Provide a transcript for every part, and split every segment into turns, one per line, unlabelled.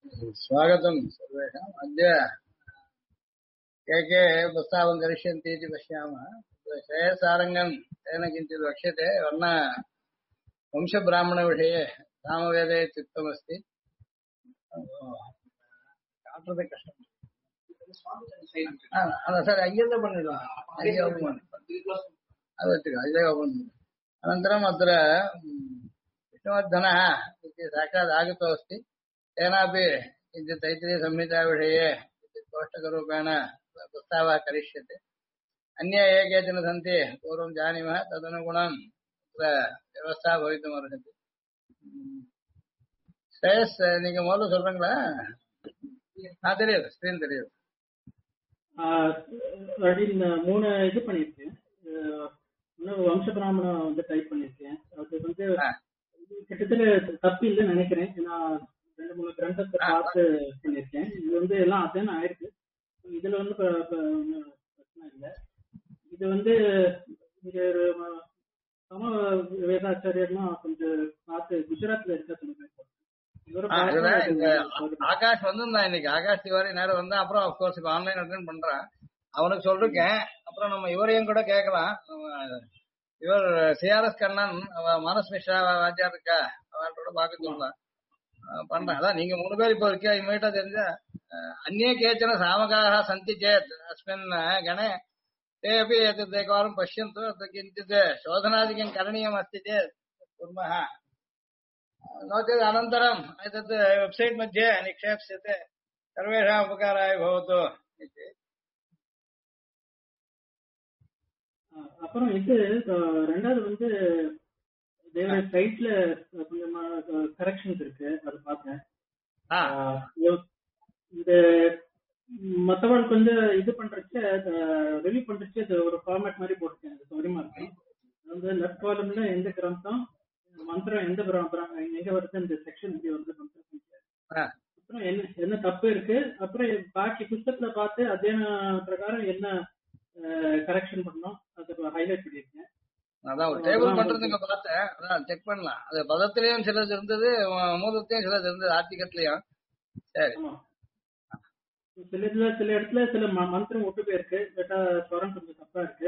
स्वागतं सर्वेषाम् अद्य के के प्रस्तावं करिष्यन्ति इति पश्यामः। श्रेयसारङ्गं तेन किञ्चित् वक्ष्यते वर्ण वंशब्राह्मणविषये सामवेदे इत्युक्तमस्ति। காட்டுறது கஷ்டம். சார் அங்கேருந்து பண்ணிடலாம். அங்கே ஓப்பன் பண்ணு. அது வச்சுக்கோ, இதே ஓப்பன் பண்ணு. अनन्तरम् अत्र विष्णुवर्धनः इति साक्षात् आगतो अस्ति। तेनापि किञ्चित् तैत्तिरीयसंहिताविषये किञ्चित् कोष्टकरूपेण प्रस्तावः करिष्यते। अन्ये ये केचन सन्ति पूर्वं जानीमः, तदनुगुणं तत्र व्यवस्था भवितुमर्हति। श्रेयस् நீங்க முதல்ல சொல்றீங்களா? தெரியாது, ஸ்கிரீன் தெரியாது.
மூணு இது பண்ணிருக்கேன். வம்ச பிராமணம் வந்து டைப் பண்ணிருக்கேன். அது வந்து கிட்டத்தட்ட தப்பு இல்லைன்னு நினைக்கிறேன். நான் 2-3 கிரந்தத்தை பார்த்து பண்ணிருக்கேன். இது வந்து எல்லாம் அதான் ஆயிருக்கு. இதுல வந்து பிரச்சனை இல்லை. இது வந்து இங்க சம வேதாச்சாரியர்லாம் கொஞ்சம் பார்த்து குஜராத்ல இருக்க சொல்லுங்க.
ஆகாஷ் வந்திருந்தான் இன்னைக்கு. ஆகாஷ் திவாரி நேரம் வந்தா அப்புறம் அப்கோர்ஸ் இப்ப ஆன்லைன் அட்டென்ட் பண்றான். அவனுக்கு சொல்லிருக்கேன். அப்புறம் நம்ம இவரையும் கூட கேட்கலாம். இவர் சிஆர்எஸ் கண்ணன் மனஸ் மிஸ்ரா வாத்தியார் இருக்கா, அவர்களோட பார்க்க சொல்லலாம் பண்றேன். அதான் நீங்க 3 பேர் இப்போ இருக்க இமீடியட்டா தெரிஞ்சா अन्ये केचन सामगाः सन्ति चेत् अस्मिन् गणे ते अपि एतत् एकवारं पश्यन्तु. अत्र किञ्चित् शोधनादिकं करणीयमस्ति चेत् कुर्मः। नो चेत् अनन्तरम् एतत् वेब्सैट् मध्ये निक्षेप्स्यते, सर्वेषाम् उपकाराय भवतु इति।
அப்புறம் இது ரெண்டாவது வந்து சைட்ல கொஞ்சம் கரெக்ஷன்ஸ் இருக்கு, அது பார்த்தேன். இந்த மற்றவங்களுக்கு வந்து இது பண்றச்சு ரிவ்யூ பண்றச்சு அது ஒரு ஃபார்மேட் மாதிரி போட்டுருக்கேன். அது சௌரியமா இருக்கு. வந்து லெஃப்ட் காலம்ல எந்த கிரந்தம் மந்திரம் எந்த எங்க வருது இந்த செக்ஷன் இப்படி வருது. அப்புறம் என்ன தப்பு இருக்கு, அப்புறம் பாக்கி புத்தகத்துல பார்த்து அதே பிரகாரம் என்ன கரெக்ஷன் பண்ணோம் அது ஹைலைட் பண்ணிருக்கேன்.
அதான் ஒரு டேபிள் பண்றதுக்கு பார்த்தேன். அதான் செக் பண்ணலாம். அது பதத்திலயும் சிலது இருந்தது, மூலத்தையும் சிலது இருந்தது, ஆர்டிகட்லயும். சரி,
சில இடத்துல சில மந்திரம் விட்டு போயிருக்கு, கேட்டா ஸ்வரம் கொஞ்சம் தப்பா இருக்கு.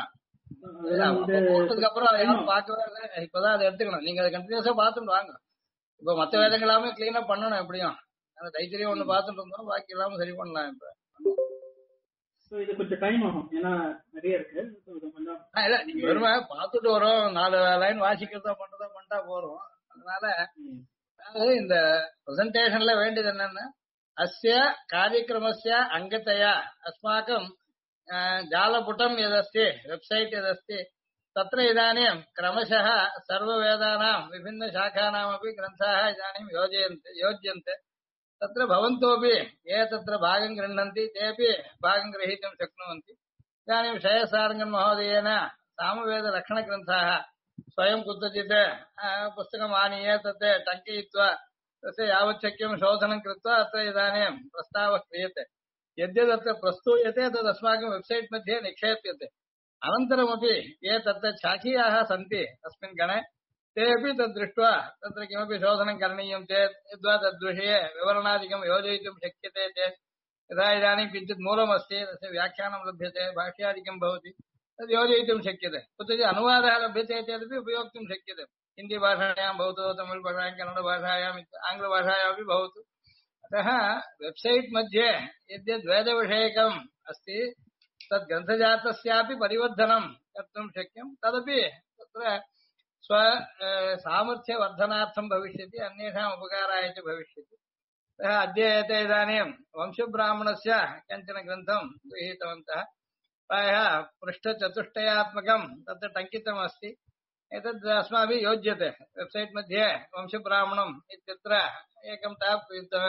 அப்புறம் யாரும் பார்க்கவே இல்லை. இப்பதான் அதை எடுத்துக்கணும். நீங்க அதை கண்டினியூஸா பார்த்துட்டு வாங்க. இப்ப மத்த வேதங்களாமே கிளீன் அப் பண்ணணும். எப்படியும் அந்த தைத்திரியம் ஒண்ணு பார்த்துட்டு இருந்தோம், பாக்கி எல்லாமே சரி பண்ணலாம். இப்ப
இது கொஞ்சம் டைம் ஆகும், ஏன்னா நிறைய இருக்கு.
இல்ல நீங்க வெறுமை பார்த்துட்டு வரும், 4 லைன் வாசிக்கிறதா பண்றதா பண்ணிட்டா போறோம். அதனால இந்த பிரசன்டேஷன்ல வேண்டியது என்னன்னா, அஸ்ய காரியक्रमस्य அங்கதயா அஸ்மாக்கம் ஜாலபுடம் यदस्ति वेबसाइट यदस्ति तत्र इदानीं क्रमशः सर्ववेदानां विभिन्नशाखानामपि ग्रन्थाः इदानीं योज्यन्ते। तत्र भवन्तोऽपि ये तत्र भागं गृह्णन्ति तेऽपि भागं ग्रहीतुं शक्नुवन्ति। इदानीं श्रेयसारङ्गन् महोदयेन सामवेदलक्षणग्रन्थाः स्वयं कुत्रचित् पुस्तकम् आनीय तत् टङ्कयित्वा तस्य यावत् शक्यं शोधनं कृत्वा अत्र इदानीं प्रस्तावः क्रियते। यद्यदत्र प्रस्तूयते तद् अस्माकं वेब्सैट् मध्ये निक्षेप्यते। अनन्तरमपि ये तत्र शाखीयाः सन्ति अस्मिन् गणे ते अपि तद् दृष्ट्वा तत्र किमपि शोधनं करणीयं चेत् यद्वा तद्विषये विवरणादिकं योजयितुं शक्यते चेत्, यदा इदानीं किञ्चित् मूलमस्ति तस्य व्याख्यानं लभ्यते, भाष्यादिकं भवति, तद् योजयितुं शक्यते। कुत्रचित् अनुवादः लभ्यते चेदपि उपयोक्तुं शक्यते। हिंदी भाषायां भवतु, तमिळ् भाषायां, कन्नड भाषायाम्, आङ्ग्लभाषायामपि भवतु। अतः वेबसाइट मध्ये यद्यद् वेदविषयकम् अस्ति तद् ग्रन्थजातस्यापि परिवर्धनं कर्तुं शक्यं। तदपि तत्र स्व सामर्थ्यवर्धनार्थं भविष्यति, अन्येषाम् उपकाराय च भविष्यति। अतः अद्य एते इदानीं वंशब्राह्मणस्य कञ्चन ग्रन्थं गृहीतवन्तः। प्रायः पृष्ठचतुष्टयात्मकं तत्र टङ्कितमस्ति। एतद् अस्माभिः योज्यते वेबसाइट मध्ये वंशब्राह्मणम् इत्यत्र एकं टाप्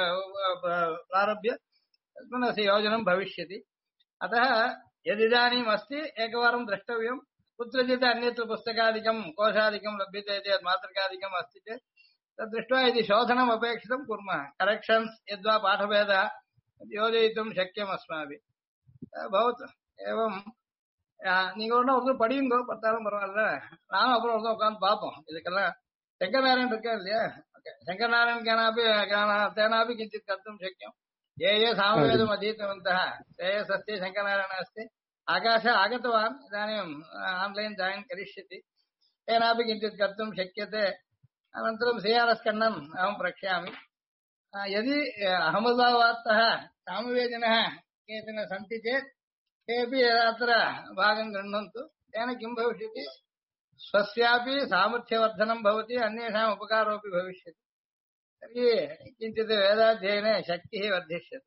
प्रारभ्य तस्मिन् अस्य योजनं भविष्यति। अतः यदिदानीम् अस्ति एकवारं द्रष्टव्यं। कुत्रचित् अन्यत्र पुस्तकादिकं कोशादिकं लभ्यते चेत्, मातृकादिकम् अस्ति चेत् तद् दृष्ट्वा यदि शोधनम् अपेक्षितं कुर्मः। करेक्षन्स् यद्वा पाठभेदः योजयितुं शक्यम् अस्माभिः। भवतु एवं நீங்க ஒருத்தர் படியுங்க, பார்த்தாலும் பரவாயில்ல. நானும் அப்புறம் ஒருத்தர் உட்காந்து பார்ப்போம். இதுக்கெல்லாம் செங்கநாராயணன் இருக்கா இல்லையா, शङ्करनारायण तेनापि किञ्चित् कर्तुं शक्यं ये ये सामवेदम् अधीतवन्तः ते सस्ति शङ्करनारायण अस्ति आकाश आगतवान् इदानीम् आन्लैन् जायिन् करिष्यति तेनापि किञ्चित् कर्तुं शक्यते अनन्तरं CRS कन्नन् अहं प्रक्ष्यामि यदि अहमदाबादतः सामवेदिनः केचन सन्ति चेत् तेपि अत्र भागं गृह्णन्तु तेन किं भविष्यति स्वस्यापि सामर्थ्यवर्धनं भवति अन्येषाम् उपकारोऽपि भविष्यति तर्हि किञ्चित् वेदाध्ययने शक्तिः वर्धिष्यते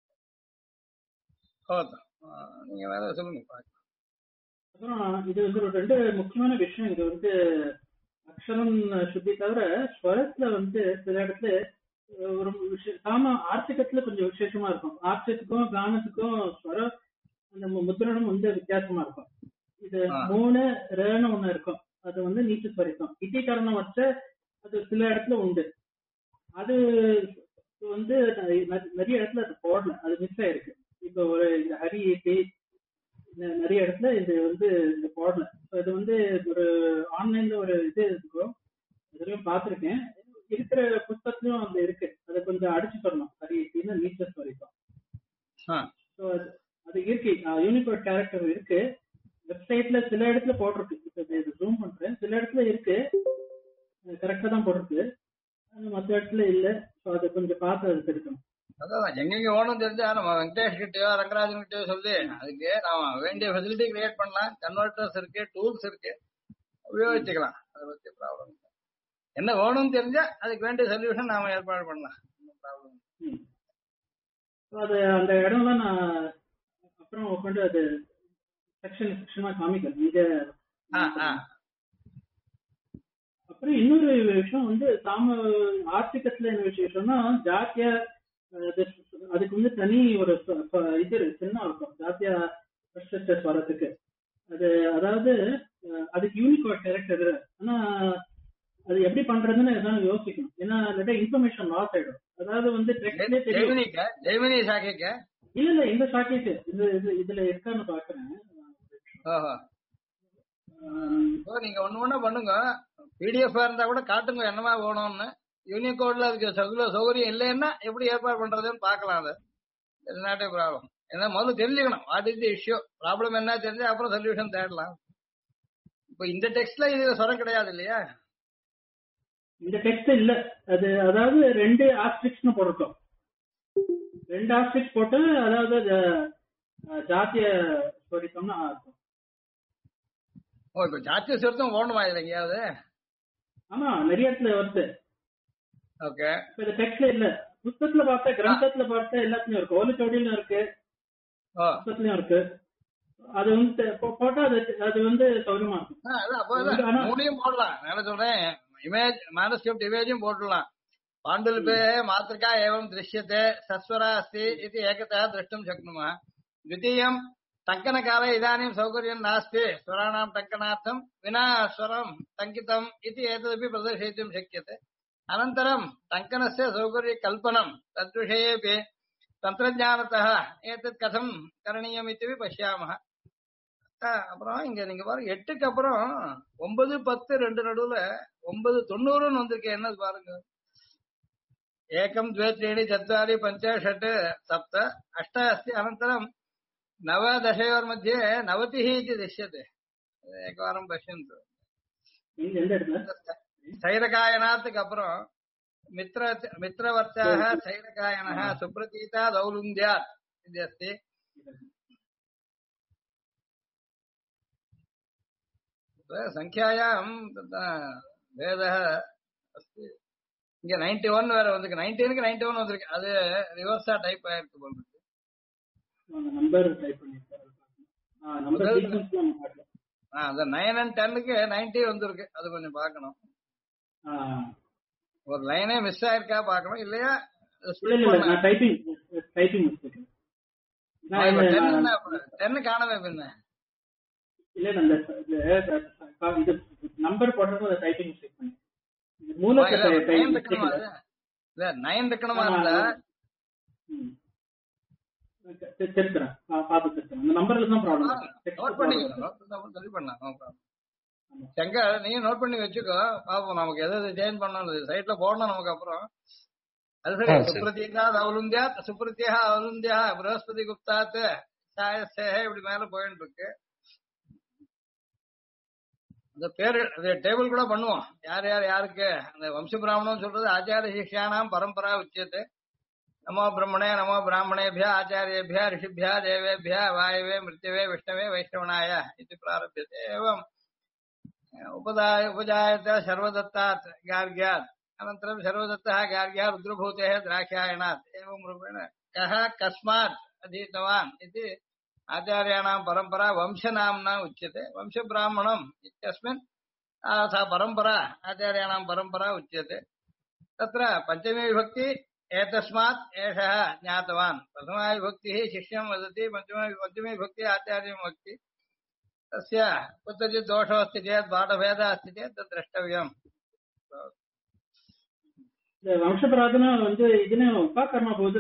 भवतु நீங்க வேற சொல்லுங்க
அப்புறம் இது வந்து ஒரு ரெண்டு முக்கியமான விஷயம். இது வந்து அக்ஷரம் சுத்தி தவிர ஸ்வரத்துல வந்து சில இடத்துல ஒரு விஷயம் ஆர்த்திகத்துல கொஞ்சம் விசேஷமா இருக்கும். ஆர்த்திகத்துக்கும் கானத்துக்கும் ஸ்வரம் அந்த முத்திரணம் வந்து வித்தியாசமா இருக்கும். இது 3 ரேன்னு ஒண்ணு இருக்கும். அது வந்து நீச்ச ஸ்வரிக்கும். இட்டிகரணம் வச்ச அது சில இடத்துல உண்டு. அது வந்து நிறைய இடத்துல அது போடல, அது மிஸ் ஆயிருக்கு. இப்போ ஒரு இந்த ஹரி ஏசி நிறைய இடத்துல இது வந்து இந்த போடல. இது வந்து ஒரு ஆன்லைன்ல ஒரு இது இருக்கும், இதுலயும் பார்த்திருக்கேன். இருக்கிற புத்தகத்திலும் அந்த இருக்கு. அதை கொஞ்சம் அடிச்சு சொல்லணும். ஹரி ஏசின்னு நீச்சஸ் வரைக்கும் அது இருக்கு. யூனிகோட் கேரக்டர் இருக்கு வெப்சைட்ல. சில இடத்துல போட்டிருக்கு. இப்போ ஜூம் பண்றேன், சில இடத்துல இருக்கு, கரெக்டா தான் போட்டிருக்கு. மற்ற இடத்துல இல்ல. அதை கொஞ்சம் பார்த்து அது தெரிவிக்கணும்.
அதான் எங்கெங்க ஓணும் தெரிஞ்சா நம்ம வெங்கடேஷ் கிட்டயோ ரங்கராஜன் கிட்டயோ சொல்லி அதுக்கு நாம வேண்டிய ஃபெசிலிட்டி கிரியேட் பண்ணலாம். கன்வெர்டர்ஸ் இருக்கு, டூல்ஸ் இருக்கு, உபயோகிச்சுக்கலாம். அதை பத்தி ப்ராப்ளம் இல்லை. என்ன வேணும்னு தெரிஞ்சா அதுக்கு வேண்டிய சொல்யூஷன் நாம ஏற்பாடு பண்ணலாம்.
அது அந்த இடம்லாம் நான் அப்புறம் உட்காந்து அது செக்ஷனா காமிக்கிறேன் இங்க. அப்புறம் இன்னொரு விஷயம் வந்து ஆர்த்திகத்துல என்ன விசேஷம்னா ஜாத்தியா அதுக்கு வந்து தனி ஒரு இது சின்ன இருக்கும். ஜாத்தியா வரதுக்கு அது அதாவது அதுக்கு யூனிகோட் கேரக்டர். ஆனா அது எப்படி பண்றதுன்னு எதாவது யோசிக்கணும். ஏன்னா இல்லாட்டா இன்ஃபர்மேஷன் லாஸ் ஆயிடும். அதாவது வந்து இல்ல இந்த சாக்கெட் இதுல இருக்கான்னு பாக்குறேன்.
நீங்க ஒண்ணு பண்ணுங்க, பிடிஎஃப் இருந்தா கூட காட்டுங்க என்னமா வேணும்னு. யூனிகோட்ல அதுக்கு சௌகரியம் இல்லைன்னா எப்படி ஏற்பாடு பண்றதுன்னு பாக்கலாம். அது நாட்டே ப்ராப்ளம். ஏன்னா முதல்ல தெரிஞ்சுக்கணும் what is the issue, problem என்ன தெரிஞ்சு அப்புறம் சொல்யூஷன் தேடலாம். இப்போ இந்த டெக்ஸ்ட்ல இது சொரம் கிடையாது இல்லையா?
இந்த டெக்ஸ்ட் இல்ல. அது அதாவது 2 ஆஸ்ட்ரிக்ஸ்னு போட்டிருக்கோம். 2 ஆஸ்ட்ரிக்ஸ் போட்டு அதாவது ஜாத்திய ஸ்வரித்தம்னு இருக்கும்.
ஓ, இப்போ ஜாத்திய ஸ்வரித்தம் ஓடணுமா இதுல எங்கேயாவது?
ஆமா, நிறைய இடத்துல வருது.
ஓகே.
இப்ப இந்த டெக்ஸ்ட்ல இல்ல. புத்தகத்துல பார்த்தா, கிரந்தத்துல பார்த்தா எல்லாத்துலயும் இருக்கு. ஓலைச்சோடியிலும் இருக்கு, புத்தகத்துலயும் இருக்கு. அது வந்து போட்டா அது வந்து சௌகரியமா இருக்கும்.
மூணையும் போடலாம். நான் சொல்றேன், இமேஜ் மேனுஸ்கிரிப்ட் இமேஜும் போட்டுடலாம். पाण्डुलिपे मातृका एवं दृश्यते सस्वरा अस्ति इति एकतः द्रष्टुं शक्नुमः। द्वितीयं टङ्कनकाले इदानीं सौकर्यं नास्ति स्वराणां टङ्कनार्थं विना स्वरं टङ्कितम् इति एतदपि प्रदर्शयितुं शक्यते। अनन्तरं टङ्कनस्य सौकर्यकल्पनं तद्विषयेपि तन्त्रज्ञानतः एतत् कथं करणीयम् इति पश्यामः। அப்புறம் இங்க நீங்க பாருங்க 8க்கு அப்புறம் 9, 10 ரெண்டு நடுவுல 9, 90ன்னு வந்திருக்கு. என்னது பாருங்க, 1, 2, 3, 4, 5, 6, 7, 8 अस्ति। अनन्तरं 9, 10 मध्ये 90 इति दृश्यते। एकवारं पश्यन्तु। स्थैरकायनात् अப்புறம் मित्रवर्त्याः स्थैरकायनः सुप्रतीता दौलुन्द्यात् इति अस्ति। संख्यायां भेदः अस्ति। இங்க 91 வேற வந்திருக்கு, 19க்கு 91 வந்திருக்கு. அது ரிவர்ஸா டைப் ஆயிருக்கு போல இருக்கு.
நம்பர் டைப் பண்ணிருக்காரு. நம்பர் சீக்வென்ஸ்லாம் பார்க்கலாம்.
அந்த 9 and 10க்கு 90 வந்திருக்கு. அது கொஞ்சம் பார்க்கணும். ஒரு லைனே மிஸ் ஆயிருக்கா பார்க்கணும். இல்லையா
நான் டைப்பிங் மிஸ்டேக்.
நான் 10 காணவே பின்ன.
இல்ல இந்த நம்பர் போடுறது டைப்பிங் மிஸ்டேக் பண்ணி மூலத்தை டைப்
இல்ல 9 இருக்கணுமா இல்ல
தெரிஞ்சுறேன். பாத்து தெரிஞ்சுறேன். அந்த நம்பர்ல தான் ப்ராப்ளம்.
நோட் பண்ணிக்கலாம், சரி பண்ணலாம். சங்கர் நீங்க நோட் பண்ணி வச்சுக்கோ பாப்போம் நமக்கு எது சேஞ்ச் பண்ணணும் சைட்ல போடணும் நமக்கு அப்புறம் அது சரி சுப்ரதீகா அவலுந்தியா சுப்ரத்தியா அவலுந்தியா பிரகஸ்பதி குப்தாத்து இப்படி மேல போயிட்டு இருக்கு அந்த பேரு டேபிள் கூட பண்ணுவோம் யார் யார் யாருக்கு அந்த வம்ச பிராமணம் சொல்றது ஆச்சாரிய சிஷ்யானாம் பரம்பரா உச்சியத்தை நமோ பிரம்மணே நமோ பிராமணேபியா ஆச்சாரியேபியா ரிஷிபியா தேவேபியா வாயவே மிருத்யவே விஷ்ணவே வைஷ்ணவனாய இது பிராரபியதே एवं उपजायत सर्वदत्तात् गार्ग्यात् अनन्तरं सर्वदत्तः गार्ग्यः रुद्रभूतेः द्राक्षायणात् एवं रूपेण कः कस्मात् अधीतवान् इति आचार्याणां परम्परा वंशनाम्ना उच्यते वंशब्राह्मणम् इत्यस्मिन् सा परम्परा आचार्याणां परम्परा उच्यते तत्र पञ्चमी विभक्ति एतस्मात् एषः ज्ञातवान् प्रथमा विभक्तिः शिष्यं वदति पञ्चमी विभक्तिः आचार्यं वक्ति तस्य कुत्रचित् दोषो अस्ति चेत् पाठभेदः अस्ति चेत् तद् द्रष्टव्यम्
वंशप्रार्थना ಇದನ್ನ ಉಪಕರ್ಮ ಬಹುದು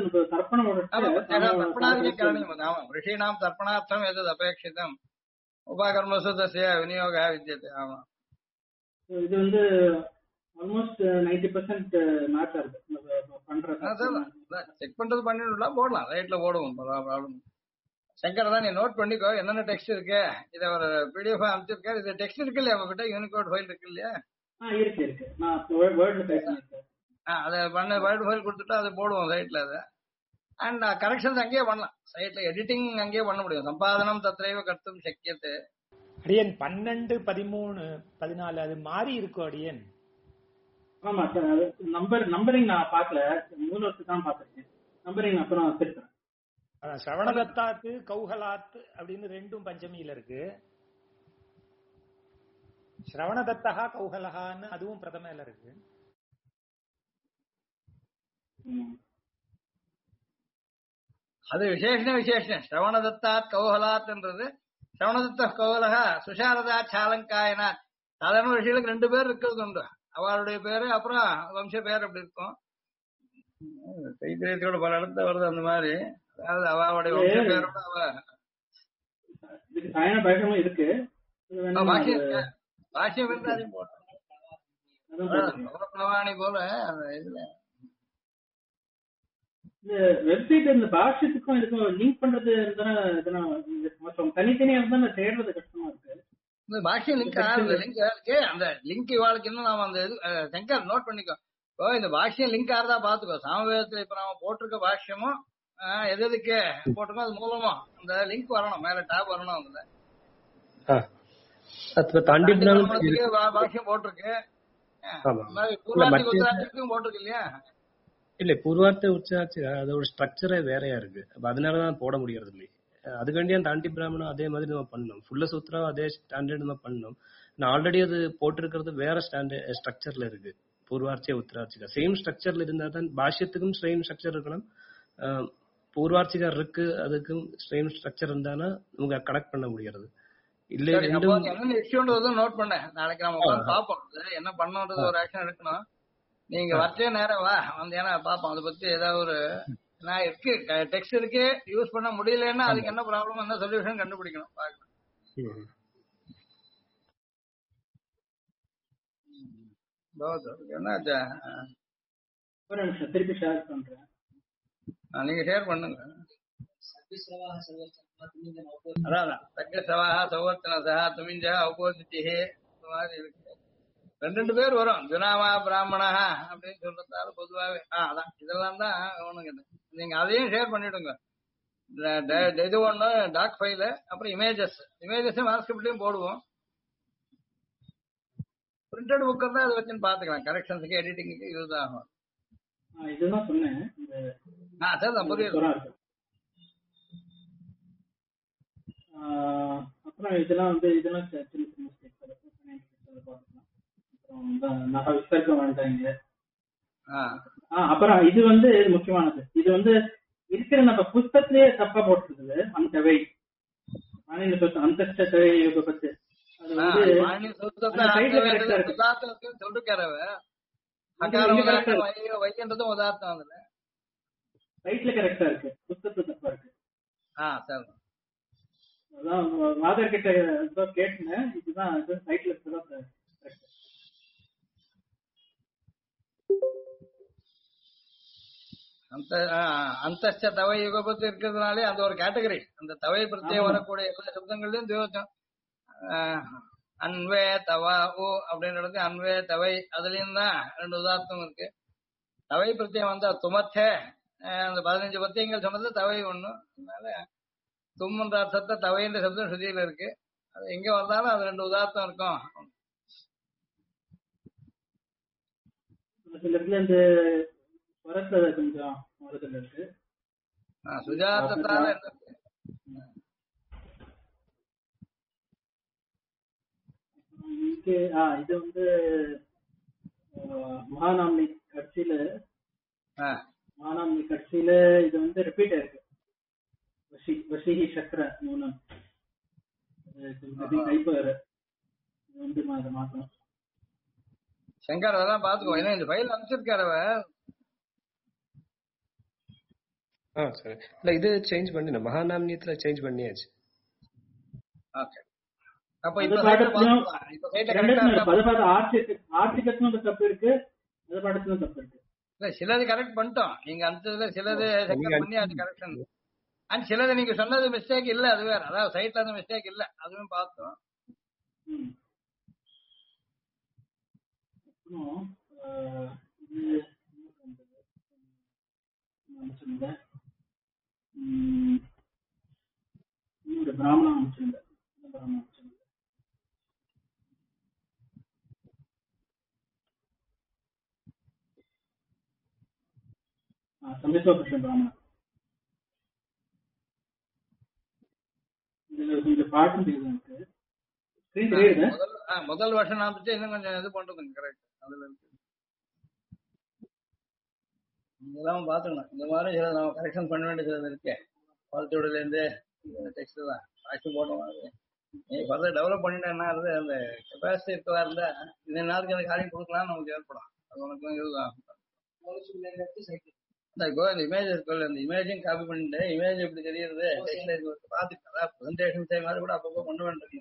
ऋषीणां तर्पणार्थम् एतद् अपेक्षितम् उपाकर्मसु तस्य विनियोगः विद्यते आमा
இது ஆல்மோஸ்ட் 90% மேட்ச் ஆகுது பண்றது
செக் பண்றது பண்ணிடலாம் போடலாம் ரைட்ல போடுவோம் ப்ராப்ளம் சங்கர் தான் நீ நோட் பண்ணிக்கோ என்னென்ன டெக்ஸ்ட் இருக்கு இத ஒரு பிடிஎஃப் அனுப்பிச்சிருக்கேன் இது டெக்ஸ்ட் இருக்கு இல்லையா உங்ககிட்ட யூனிகோட் ஃபைல் இருக்கு இல்லையா
இருக்கு நான் வேர்ட்ல டைப் பண்ணிருக்கேன்
அதை பண்ண வேர்ட் ஃபைல் கொடுத்துட்டு அதை போடுவோம் சைட்ல அதை அண்ட் கரெக்ஷன்ஸ் அங்கேயே பண்ணலாம் சைட்ல எடிட்டிங் அங்கேயே பண்ண முடியும் சம்பாதனம் தத்ரைவ கர்த்தும் சக்கியத்தை
அடியன் 12, 13, 14 அது மாறி இருக்கும் அடியன்
ஆமா சார் நம்பரிங் நான் பார்க்கல 3 வருஷம் தான் பார்த்திருக்கேன் நம்பரிங் அப்புறம் வச்சிருக்கேன்
ஸ்ரவணதத்தாத்து கௌஹலாத் அப்படின்னு ரெண்டும் பஞ்சமியில இருக்கு ஸ்ரவணதத்தா கௌஹலஹான்னு அதுவும் பிரதமையில இருக்கு
அது விசேஷம் ஸ்ரவணதத்தாத் கௌஹலாத்ன்றது ஸ்ரவணதத்த கௌஹலஹா சுஷாரதா சாலங்காயனா சாதாரண விஷயங்களுக்கு 2 பேர் இருக்கிறது உண்டு அவளுடைய பேரு அப்புறம் வம்ச பேர் அப்படி இருக்கும் தைத்திரியத்தோட பல இடத்துல வருது அந்த மாதிரி அதாவது அவளுடைய வம்ச பேரோட
பாஷ்யம் இருக்கு
பாஷ்யம் இருந்து அதையும் போட்டோம் போல அந்த இதுல
இந்த வெப்சைட் இந்த பாஷ்யத்துக்கும் இதுக்கும் லிங்க் பண்றது தனித்தனியா இருந்தா தேடுறது கஷ்டமா இருக்கு
பாஷ்யம் லிங்க் லிங்க் அந்த லிங்க் இவாளுக்கு இன்னும் நாம அந்த சங்கர் நோட் பண்ணிக்கோ இந்த பாஷ்யம் லிங்க் ஆறதா பாத்துக்கோ சாமவேதத்துல இப்ப நாம போட்டிருக்க பாஷ்யமும் எதுக்கு போட்டிருக்கோம் அது மூலமா அந்த லிங்க் வரணும் மேல டாப் வரணும் அதுல பாஷ்யம் போட்டிருக்கு பூர்வார்த்தி உத்தராட்சிக்கும் போட்டிருக்கு இல்லையா
இல்ல பூர்வார்த்த உச்சாச்சு அதோட ஸ்ட்ரக்சரே வேறையா இருக்கு அதனாலதான் போட முடியறது இல்லை அதுக்காண்டியா தாண்டி பிராமணம் அதே மாதிரி நம்ம பண்ணணும் ஃபுல்ல சூத்திரம் அதே ஸ்டாண்டர்ட் நம்ம பண்ணணும் நான் ஆல்ரெடி அது போட்டிருக்கிறது வேற ஸ்டாண்டர்ட் ஸ்ட்ரக்சர்ல இருக்கு பூர்வார்த்திய உத்தராட்சிகா சேம் ஸ்ட்ரக்சர்ல இருந்தா தான் பாஷ்யத்துக்கும் சேம் ஸ்ட்ரக்சர் இருக்கணும் பூர்வார்த்திகா இருக்கு அதுக்கும் சேம் ஸ்ட்ரக்சர் இருந்தானா நமக்கு கனெக்ட் பண்ண முடியாது இல்ல
என்ன இஷ்யூன்றது நோட் பண்ண நாளைக்கு நம்ம பாப்போம் என்ன பண்ணணும்ன்றது ஒரு ஆக்ஷன் எடுக்கணும் நீங்க வரச்சே நேரம் வா வந்தேன்னா பாப்போம் அதை பத்தி ஏதாவது ஒரு நான் இருக்கு டெக்ஸ்ட் இருக்கு யூஸ் பண்ண முடியலன்னா அதுக்கு என்ன ப்ராப்ளம் என்ன சொல்யூஷன் கண்டுபிடிக்கணும் பாக்கலாம் என்னாச்சா
ஒரு நிமிஷம் திருப்பி ஷேர் பண்றேன்
நீங்க ஷேர் பண்ணுங்க அதான் சக்கசவா சௌவர்த்தனசா துமிஞ்சா உபோதித்தி மாதிரி இருக்கு 2 பேர் வரும் ஜுனாவா பிராமணா அப்படின்னு சொல்றதால பொதுவாகவே அதான் இதெல்லாம் தான் ஒண்ணுங்க நீங்க அதையும் ஷேர் பண்ணிடுங்க இது ஒண்ணு டாக் ஃபைல் அப்புறம் இமேஜஸ் மாஸ்கிரிப்ட்லயும் போடுவோம் பிரிண்டட் புக் தான் அதை வச்சு பாத்துக்கலாம் கரெக்ஷன்ஸுக்கு எடிட்டிங்க்கு யூஸ் ஆகும்
இதுதான் சொன்னேன்
சார் புரியுது
அப்புறம் இதெல்லாம் அப்புறம் இது முக்கியமானது இது இருக்கிற நம்ம புஸ்தகத்திலேயே தப்பா போட்டுருக்குது அந்த வெயிட் அந்த பத்தி ரைட்ல கரெக்டா இருக்கு புஸ்தகத்துல தப்பா இருக்கு அதான் மாதர் கிட்ட கேட்டேன். இதுதான் சைட்ல இருக்கிறதா.
அந்த அந்த தவை யுகபத்து இருக்கிறதுனாலே அந்த ஒரு கேட்டகரி, அந்த தவை பிரத்யேகம் வரக்கூடிய எல்லா சப்தங்கள்லயும் தியோச்சம். அன்வே தவா ஓ அப்படின்றது அன்வே தவை, அதுலயும் தான் ரெண்டு உதாரணம் இருக்கு. தவை பிரத்யேகம் வந்தா துமத்தே, அந்த 15 பத்தியங்கள் சொன்னது தவை ஒண்ணு. அதனால தும்ன்ற அர்த்தத்தை தவைன்ற சப்தம் ஸ்ருதியில இருக்கு. அது எங்க வந்தாலும் அது ரெண்டு உதாரணம் இருக்கும்.
சில இடத்துல இந்த வரத்துல கொஞ்சம் வரத்துல இருக்கு.
சுஜாதத்தால
இது வந்து மகாநாமி கட்சியில இது வந்து ரிப்பீட் ஆயிருக்கு. வஷிஹி சக்கர மூலம் டைப் வந்து மாத்தணும்.
சங்கர் அதெல்லாம் பாத்துக்கோ, ஏன்னா இந்த ஃபைல் அனுப்பிச்சிருக்காரு அவர்.
சரி. இல்ல இது சேஞ்ச் பண்ணி மகாநாமியத்துல சேஞ்ச் பண்ணியாச்சு.
ஓகே. அப்ப
இந்த பாடத்துலயும் ஆர்டிகல்ஸ்ல தப்பு இருக்கு, அந்த பாடத்துல தப்பு இருக்கு.
இல்ல சிலது கரெக்ட் பண்ணிட்டோம், நீங்க அந்த சிலது செக் பண்ணி அது கரெக்ஷன். அண்ட் சிலது நீங்க சொன்னது மிஸ்டேக் இல்ல, அது வேற. அதாவது சைட்ல அந்த மிஸ்டேக் இல்ல, அதுவும் பார்த்தோம்.
பிராமணம் சமீப பிராமணம் கொஞ்சம் பாட்டு இருக்கு.
முதல் வருஷம் நான் இன்னும் கொஞ்சம் இது பண்றதுங்க கரெக்ட். அதுல இருக்கு இதெல்லாம் பாத்துக்கணும். இந்த மாதிரி சில நம்ம கரெக்ஷன் பண்ண வேண்டியது இருக்கு. குவாலிட்டியோடல இருந்து டெக்ஸ்ட் தான் வாட்சி போட்ட மாதிரி நீ ஃபர்தர் டெவலப் பண்ணிட்டு என்ன ஆகுது, அந்த கெப்பாசிட்டி இருக்கதா இருந்தா இந்த நேரத்துக்கு அந்த காரியம் கொடுக்கலாம்னு நமக்கு ஏற்படும். அது உனக்கு இதுதான். இந்த இமேஜ் இருக்குல்ல, அந்த இமேஜையும் காப்பி பண்ணிட்டு இமேஜ் எப்படி தெரியுது பார்த்துக்கலாம். பிரசன்டேஷன் டைம் மாதிரி கூட அப்பப்போ கொண்டு வந்துருக்கீங்க.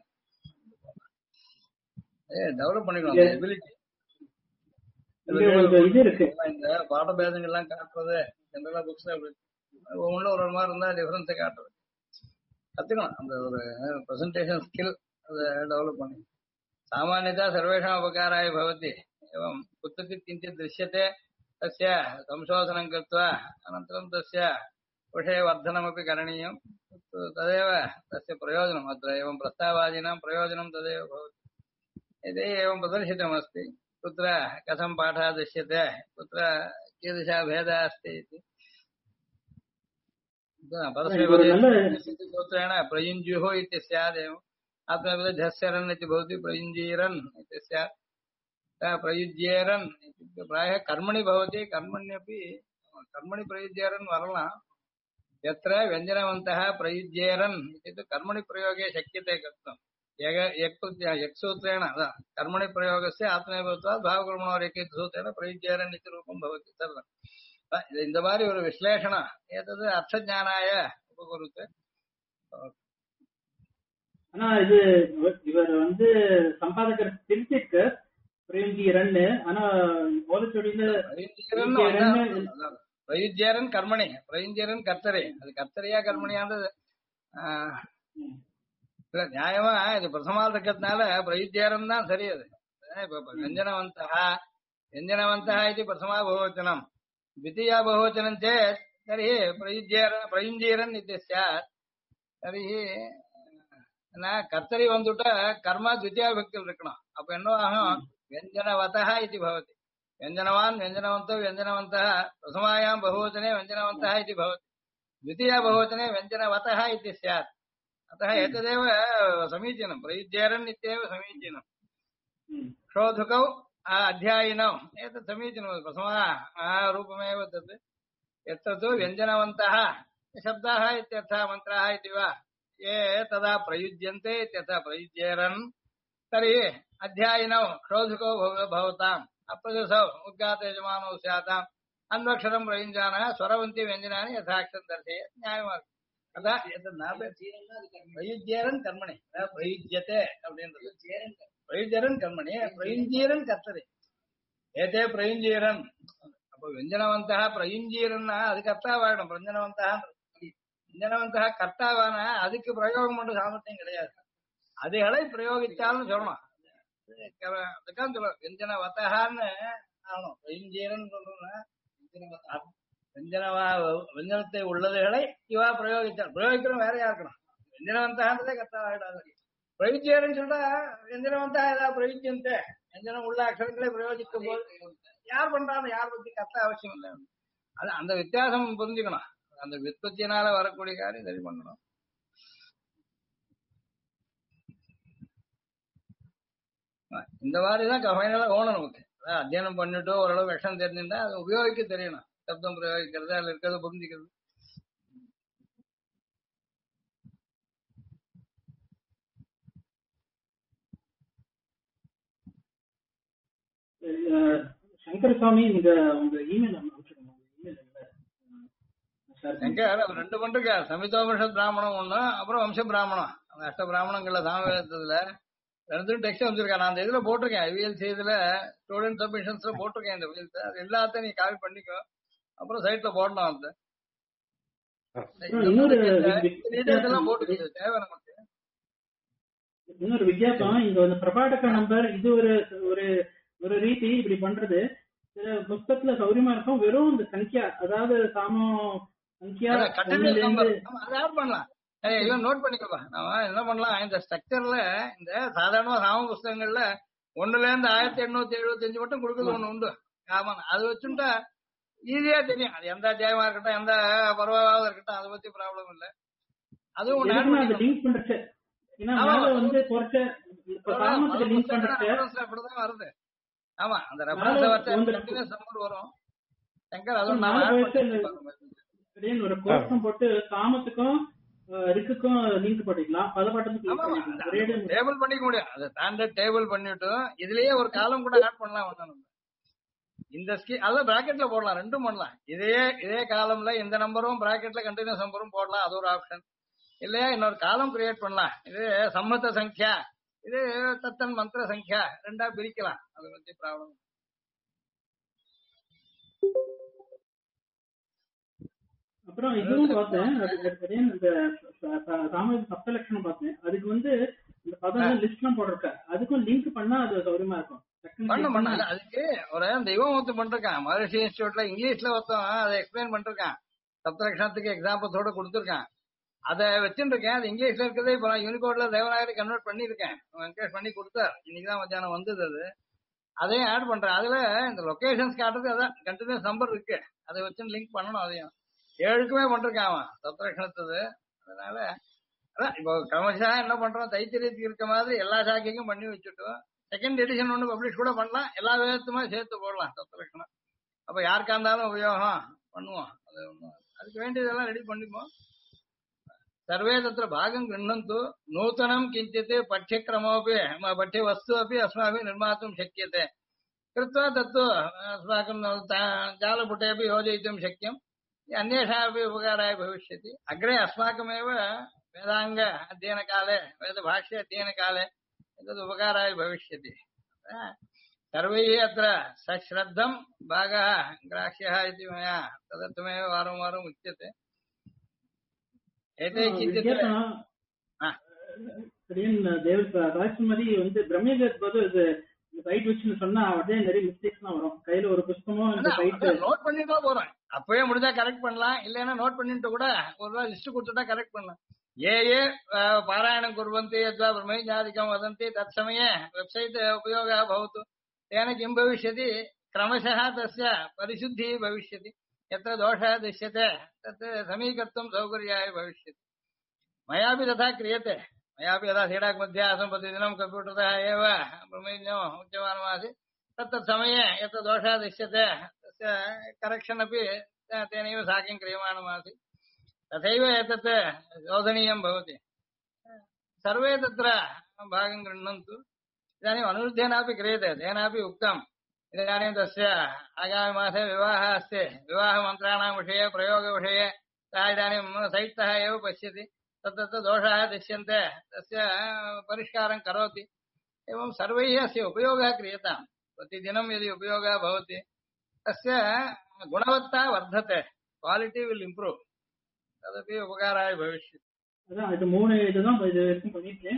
டெவலப் பண்ணிக்கணும் எபிலிட்டி. இந்த பாட பேதங்கள்லாம் காட்டுறது ஜெனரலா புக்ஸ்ல ஒவ்வொன்றும் ஒரு மாதிரி இருந்தா டிஃபரன்ஸை காட்டுறது கத்துக்கணும். அந்த ஒரு பிரசன்டேஷன் ஸ்கில் அதை டெவலப் பண்ணி சாமானியதா சர்வேஷாம் உபகாராய பவதி एवं कुत्रचित् किञ्चित् दृश्यते तस्य संशोधनं कृत्वा अनन्तरं तस्य विषयवर्धनमपि करणीयं. तदेव तस्य प्रयोजनम्. अत्र एवं प्रस्तावादीनां प्रयोजनं तदेव भवति. यदि एवं प्रदर्शितमस्ति कुत्र कथं पाठः दृश्यते, कुत्र कीदृशः भेदः अस्ति इति सूत्रेण प्रयुञ्जुः इति स्यादेव. आत्मविधस्यरन् इति भवति, प्रयुञ्जीरन् इति स्यात्. प्रयुज्येरन् इत्युक्ते प्रायः कर्मणि भवति. कर्मण्यपि कर्मणि प्रयुज्येरन् वरलाम्. यत्र व्यञ्जनवन्तः प्रयुज्येरन् इत्युक्ते कर्मणि प्रयोगे शक्यते कर्तुम्. यक्सूत्रेण कर्मणि प्रयोगस्य आत्मनेपत्वात् भावकर्मणोरेकसूत्रेण प्रयुज्येरन् इति रूपं भवति. सर्वम् இந்த மாதிரி ஒரு விஸ்லேஷணம் ஏதாவது அர்த்த ஞானாய உபகுருத்து.
ஆனா இது இவர் வந்து சம்பாதகர் திருத்திக்கு பிரயுஞ்சீரன், ஆனா ஓலச்சொடியில
பிரயுஜ்யரன் கர்மணி, பிரயுஞ்சீரன் கர்த்தரே. அது கர்த்தரையா கர்மணியானது நியாயமா இது பிரசமால் இருக்கிறதுனால பிரயுஜ்யரன் தான் சரி. அது இப்ப व्यञ्जनवन्तः व्यञ्जनवन्तः इति प्रथमा बहुवचनं, द्वितीया बहुवचनं चेत् तर्हि प्रयुञ्जीरन् इति स्यात्. तर्हि न कर्तरि வந்துட்ட கர்ம द्वितीया விபக்தியில் இருக்கணும். அப்ப என்ன ஆகும், व्यञ्जनवतः इति भवति. व्यञ्जनवान् व्यञ्जनवन्तो व्यञ्जनवन्तः प्रथमायां बहुवचने व्यञ्जनवन्तः इति भवति, द्वितीया बहुवचने व्यञ्जनवतः इति स्यात्. अतः एतदेव समीचीनं, प्रयुज्येरन् इत्येव समीचीनं. क्षोधुकौ अध्यायिनौ एतत् समीचीनं, प्रथमा रूपमेव तत्. यत्र तु व्यञ्जनवन्तः शब्दाः इत्यर्थः मन्त्राः इति वा ये तदा प्रयुज्यन्ते इत्यर्थः प्रयुज्येरन्, तर्हि अध्यायिनौ क्षोधुकौ भवताम्, अप्रदसौ उद्गात यजमानौ स्याताम्, अन्वक्षरं प्रयुञ्जानः स्वरवन्ति व्यञ्जनानि यथाक्षरं दर्शयेत्. न्यायमार्गः அதான் பிரயுஜ்யரன் கர்மணி, பிரயுஜ்யத்தே அப்படின்றது பிரயுஜரன் கர்மணி, பிரயுஞ்சீரன் கர்த்தரி, ஏதே பிரயுஞ்சீரன். அப்போ வியஞ்சனவந்தா பிரயுஞ்சீரன்னா அது கர்த்தாவாயிடும். பிரஞ்சனவந்தா வியஞ்சனவந்தா கர்த்தாவான அதுக்கு பிரயோகம் பண்ண சாமர்த்தியம் கிடையாது. அதுகளை பிரயோகிச்சாலும் சொல்லணும். அதுக்காக சொல்லணும் வியஞ்சனவத்தான்னு ஆகணும். பிரயுஞ்சீரன் சொல்றோம்னா வியஞ்சனத்தை உள்ளதுகளை இவா பிரயோகிச்சால் பிரயோகிக்கிறோம் வேற யாருக்கணும். வியஞ்சனவந்தான்றதே கர்த்தாவாயிடாது. பிரயுஜ்யன்னு சொல்றா வியஞ்சனவந்தா ஏதாவது பிரயுஜ்யந்தே வியஞ்சனம் உள்ள அக்ஷரங்களை பிரயோகிக்கும் போது யார் பண்றாங்க, யார் பத்தி கத்த அவசியம் இல்லை. அது அந்த வித்தியாசம் புரிஞ்சுக்கணும். அந்த விற்பத்தியினால வரக்கூடிய காரியம் சரி பண்ணணும். இந்த மாதிரிதான் ஃபைனலா ஓணும் நமக்கு. அத்தியனம் பண்ணிட்டு ஓரளவு விஷம் தெரிஞ்சுட்டா அதை உபயோகிக்க தெரியணும். சப்தம் பிரயோகிக்கிறது, அதுல இருக்கிறத புரிஞ்சுக்கிறது.
சங்கர் சுவாமி நீங்க உங்க இமெயில் அனுப்பிச்சிடுங்க.
சங்கர் அவர் ரெண்டு பண்றாரு, சமிதோபனிஷத் பிராமணம் ஒண்ணு, அப்புறம் வம்ச பிராமணம். அந்த அஷ்ட பிராமணங்கள்ல சாமவேதத்துல ரெண்டும் டெக்ஸ்ட் வச்சிருக்கேன். நான் அந்த இதுல போட்டிருக்கேன், ஐவிஎல்சி இதுல ஸ்டூடெண்ட் சப்மிஷன்ஸ்ல போட்டிருக்கேன். இந்த வீல்ஸ் அது எல்லாத்தையும் நீ காப்பி பண்ணிக்கோ, அப்புறம் சைட்ல போடலாம். அந்த டீடைல்ஸ் எல்லாம் போட்டுருக்கு, தேவை நமக்கு.
இன்னொரு வித்தியாசம் இங்க வந்து பிரபாடக நம்பர் இது ஒரு ஒரு ஒரு ரீதி இப்படி பண்றது புத்தகத்துல சௌரியமா இருக்கும். வெறும் இந்த சங்கியா, அதாவது சாமம் சங்கியா
பண்ணலாம். நோட் பண்ணிக்கப்பா. நம்ம என்ன பண்ணலாம், இந்த ஸ்ட்ரக்சர்ல இந்த சாதாரண சாம புஸ்தகங்கள்ல 1ல இருந்து 1875 மட்டும் கொடுக்குறது ஒண்ணு உண்டு. ஆமா, அது வச்சுட்டா ஈஸியா தெரியும். அது எந்த அத்தியாயமா இருக்கட்டும், எந்த பருவாவது இருக்கட்டும், அதை பத்தி ப்ராப்ளம் இல்லை. அதுவும்
லிங்க் பண்றது வந்து
அப்படிதான் வருது. ஆமா, அந்த ரெஃபரன்ஸ் சம்பர் வரும். சங்கர் அதுவும்
ஒரு கோஷம் போட்டு காமத்துக்கும் ரிக்குக்கும் லிங்க் பண்ணிக்கலாம். பதப்பாட்டத்துக்கு
டேபிள் பண்ணிக்க முடியும். அதை ஸ்டாண்டர்ட் டேபிள் பண்ணிட்டு இதுலயே ஒரு காலம் கூட ஆட் பண்ணலாம். நம்ம இந்த அதான் பிராக்கெட்ல போடலாம், ரெண்டும் பண்ணலாம். இதே காலம்ல இந்த நம்பரும் பிராக்கெட்ல கண்டினியூஸ் நம்பரும் போடலாம், அது ஒரு ஆப்ஷன். இல்லையா இன்னொரு காலம் கிரியேட் பண்ணலாம். இது சம்மத சங்கியா, இது தத்தன் மந்திர சங்கியா, ரெண்டா பிரிக்கலாம். அதை பத்தி ப்ராப்ளம்.
அப்புறம் இதுவும் பார்த்தேன், இந்த சாமவேத சப்தலட்சணம் பார்த்தேன். அதுக்கு வந்து இந்த பதம் லிஸ்ட் எல்லாம் போட்டிருக்க, அதுக்கும் லிங்க் பண்ணா அது சௌரியமா இருக்கும்.
அதுக்கு ஒரு தெய்வம் ஒருத்தன் பண்றான், மகர்ஷி இன்ஸ்டியூட்ல இங்கிலீஷ்ல ஒருத்தன் அதை எக்ஸ்பிளைன் பண்றான். சப்தலட்சணத்துக்கு எக்ஸாம்பிள்ஸோட கொடுத்துருக்கான். அதை வச்சுருக்கேன். அது இங்கிலீஷ்ல இருக்கிறதே இப்போ நான் யூனிகோட்ல தேவநாயகரை கன்வெர்ட் பண்ணிருக்கேன். என்கரேஜ் பண்ணி கொடுத்தார். இன்னைக்குதான் மத்தியானம் வந்தது. அது அதையும் ஆட் பண்றேன். அதுல இந்த லொகேஷன்ஸ் காட்டுறது அதான் கண்டினியூஸ் நம்பர் இருக்கு, அதை வச்சு லிங்க் பண்ணணும். அதையும் 7க்குமே பண்றான் அவன் சப்தலட்சணத்துது. அதனால அதான் இப்போ கமர்ஷியா என்ன பண்றோம், தைத்திரியத்துக்கு இருக்க மாதிரி எல்லா சாக்கையும் பண்ணி வச்சுட்டோம். செகண்ட் எடிஷன் ஒன்று பப்ளிஷ் கூட பண்ணலாம், எல்லா விதத்துமே சேர்த்து போடலாம் சப்தலட்சணம். அப்ப யாருக்கா இருந்தாலும் உபயோகம் பண்ணுவோம். அது அதுக்கு வேண்டியதெல்லாம் ரெடி பண்ணிப்போம். सर्वे तत्र भागं गृह्णन्तु नूतनं किञ्चित् पठ्यक्रमोऽपि पठ्यवस्तु अपि अस्माभिः निर्मातुं शक्यते कृत्वा तत्तु अस्माकं जालपुटे अपि योजयितुं शक्यम् अन्येषामपि उपकाराय भविष्यति अग्रे अस्माकमेव वेदाङ्ग अध्ययनकाले वेदभाष्य अध्ययनकाले तद् उपकाराय भविष्यति सर्वैः अत्र सश्रद्धं भागः ग्राह्यः इति मया तदर्थमेव वारं वारम् उच्यते
ராஜ்குமாரி வந்து பிரம்மேகத் போது சைட் வச்சுன்னு சொன்னா அப்படியே நிறைய மிஸ்டேக்ஸ் தான் வரும். கையில ஒரு புஸ்தமும்
நோட் பண்ணிட்டு போறேன். அப்பவே முடிஞ்சா கரெக்ட் பண்ணலாம், இல்லைன்னா நோட் பண்ணிட்டு கூட ஒரு லிஸ்ட் கொடுத்துட்டா கரெக்ட் பண்ணலாம். ये पारायणं कुर्वन्ति यद्वा ब्रह्मज्ञादिकं वदन्ति तत्समये वेब्सैट् उपयोगः भवतु तेन किं भविष्यति क्रमशः तस्य परिशुद्धिः भविष्यति यत्र दोषः दृश्यते तत् समीकर्तुं सौकर्याय भविष्यति मयापि तथा क्रियते मयापि यदा सीडाक् मध्ये आसं प्रतिदिनं कम्प्यूटर्तः एव ब्रह्मज्ञम् उच्यमानमासीत् तत्तत् समये यत्र दोषः दृश्यते तस्य करेक्षन् अपि तेनैव साकं क्रियमाणमासीत् तथैव एतत् शोधनीयं भवति सर्वे तत्र भागं गृह्णन्तु इदानीम् अनुरुद्धेनापि क्रियते तेनापि उक्तम् इदानीं तस्य आगामिमासे विवाहः अस्ति विवाहमन्त्राणां विषये प्रयोगविषये इदानीं सैट्तः एव पश्यति तत्र दोषाः दृश्यन्ते तस्य परिष्कारं करोति एवं सर्वैः अस्य उपयोगः क्रियताम् प्रतिदिनं यदि उपयोगः भवति तस्य गुणवत्ता वर्धते क्वालिटी विल् इम्प्रूव् तदपि उपकाराय भविष्यति
அதான் இது 3 இதுதான் இது வரைக்கும் பண்ணிருக்கேன்.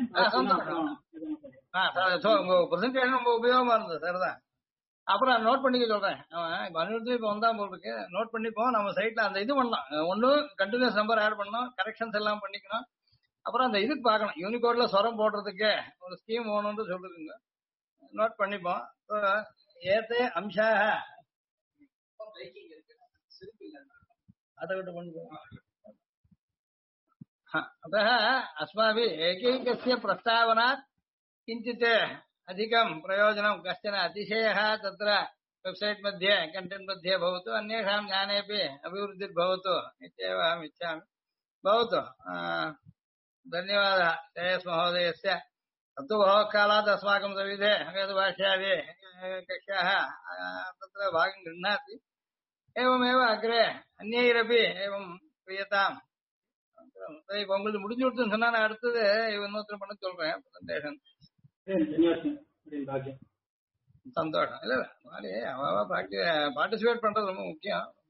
பிரசன்டேஷன் ரொம்ப உபயோகமா இருந்தது சார் தான். அப்புறம் நோட் பண்ணிக்க சொல்றேன். அவன் இப்ப அனிருத்தி இப்ப வந்தா போல் இருக்கு. நோட் பண்ணிப்போம். நம்ம சைட்ல அந்த இது பண்ணலாம். ஒண்ணு கண்டினியூஸ் நம்பர் ஆட் பண்ணணும், கரெக்ஷன்ஸ் எல்லாம் பண்ணிக்கணும். அப்புறம் அந்த இதுக்கு பார்க்கணும், யூனிகோட்ல ஸ்வரம் போடுறதுக்கு ஒரு ஸ்கீம் வேணும்னு சொல்றதுங்க. நோட் பண்ணிப்போம். ஏத்தே அம்சாக அதை விட்டு பண்ணிப்போம். अतः अस्माभिः एकैकस्य प्रस्तावनात् किञ्चित् अधिकं प्रयोजनं कश्चन अतिशयः तत्र वेब्सैट् मध्ये कण्टेण्ट् मध्ये भवतु अन्येषां ज्ञानेपि अभिवृद्धिर्भवतु इत्येव अहम् इच्छामि. भवतु धन्यवादः श्रेयस् महोदयस्य. तत्तु बहु कालात् अस्माकं सविधे वेदभाष्यादि कक्ष्याः तत्र भागं गृह्णाति. एवमेव अग्रे अन्यैरपि एवं क्रियताम्. இப்ப உங்களுக்கு முடிஞ்சு கொடுத்துன்னு சொன்னா நான் அடுத்தது இன்னொருத்தர் பண்ண சொல்றேன் பிரசன்டேஷன். சந்தோஷம் இல்ல மாதிரி அவ பார்ட்டிசிபேட் பண்றது ரொம்ப முக்கியம்.